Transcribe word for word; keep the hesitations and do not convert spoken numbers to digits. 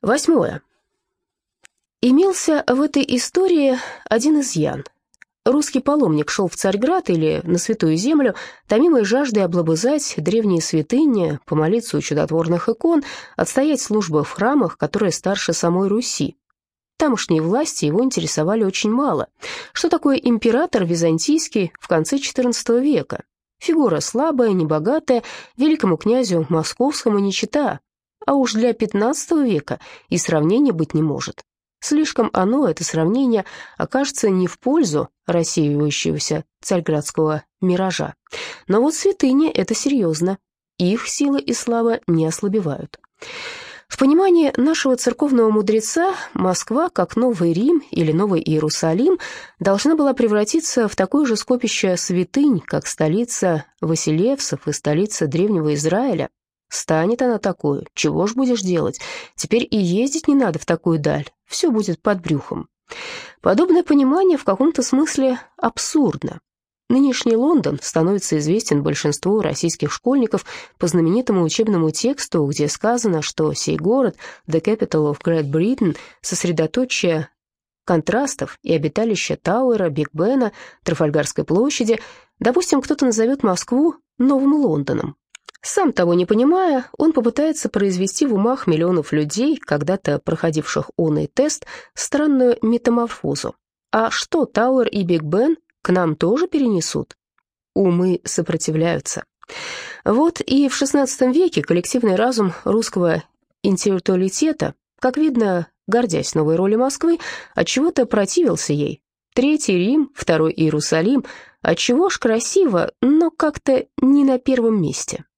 Восьмое. Имелся в этой истории один изъян. Русский паломник шел в Царьград или на Святую Землю, томимой жаждой облобызать древние святыни, помолиться у чудотворных икон, отстоять службы в храмах, которые старше самой Руси. Тамошние власти его интересовали очень мало. Что такое император византийский в конце четырнадцатого века? Фигура слабая, небогатая, великому князю московскому не чета, а уж для пятнадцатого века и сравнения быть не может. Слишком оно, это сравнение, окажется не в пользу рассеивающегося царьградского миража. Но вот святыни — это серьезно. Их сила и слава не ослабевают. В понимании нашего церковного мудреца Москва, как Новый Рим или Новый Иерусалим, должна была превратиться в такое же скопище святынь, как столица Василевсов и столица Древнего Израиля. Станет она такой, чего ж будешь делать? Теперь и ездить не надо в такую даль, все будет под брюхом. Подобное понимание в каком-то смысле абсурдно. Нынешний Лондон становится известен большинству российских школьников по знаменитому учебному тексту, где сказано, что сей город, the capital of Great Britain, сосредоточие контрастов и обиталище Тауэра, Биг Бена, Трафальгарской площади. Допустим, кто-то назовет Москву Новым Лондоном. Сам того не понимая, он попытается произвести в умах миллионов людей, когда-то проходивших оный тест, странную метаморфозу. А что Тауэр и Биг Бен к нам тоже перенесут? Умы сопротивляются. Вот и в шестнадцатом веке коллективный разум русского интеллектуалитета, как видно, гордясь новой ролью Москвы, отчего-то противился ей. Третий Рим, второй Иерусалим, отчего ж красиво, но как-то не на первом месте.